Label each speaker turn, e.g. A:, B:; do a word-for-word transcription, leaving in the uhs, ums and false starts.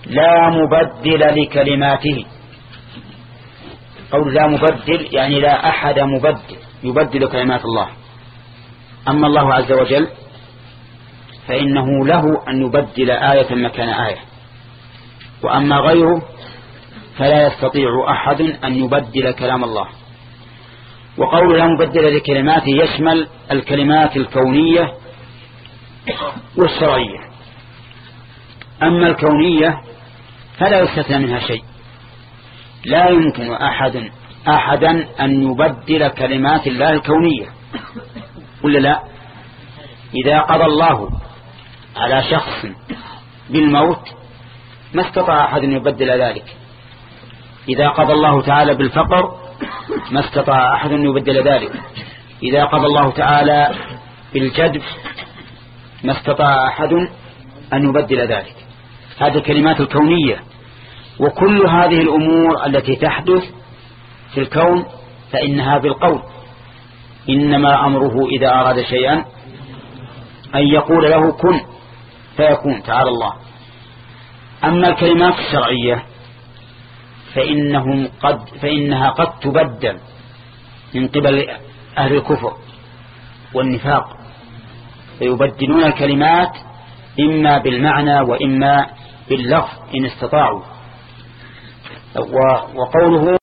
A: لا مبدل لكلماته. قول لا مبدل يعني لا أحد مبدل يبدل كلمات الله. أما الله عز وجل فإنه له أن يبدل آية مكان آية، وأما غيره فلا يستطيع أحد أن يبدل كلام الله. وقول لا مبدل لكلماته يشمل الكلمات الكونية والشرعية. أما الكونية فلا يستثنى منها شيء، لا يمكن أحد أحدا أن يبدل كلمات الله الكونية، ولا لا؟ إذا قضى الله على شخص بالموت ما استطاع أحد أن يبدل ذلك. إذا قضى الله تعالى بالفقر ما استطاع أحد أن يبدل ذلك. إذا قضى الله تعالى بالجدب ما استطاع أحد أن يبدل ذلك. هذه الكلمات الكونية. وكل هذه الأمور التي تحدث في الكون فإنها بالقول، إنما أمره إذا أراد شيئا أن يقول له كن فيكون، تعالى الله. أما الكلمات الشرعية فإنهم قد فإنها قد تبدل من قبل أهل الكفر والنفاق، فيبدلون الكلمات إما بالمعنى وإما باللفظ إن استطاعوا. وقوله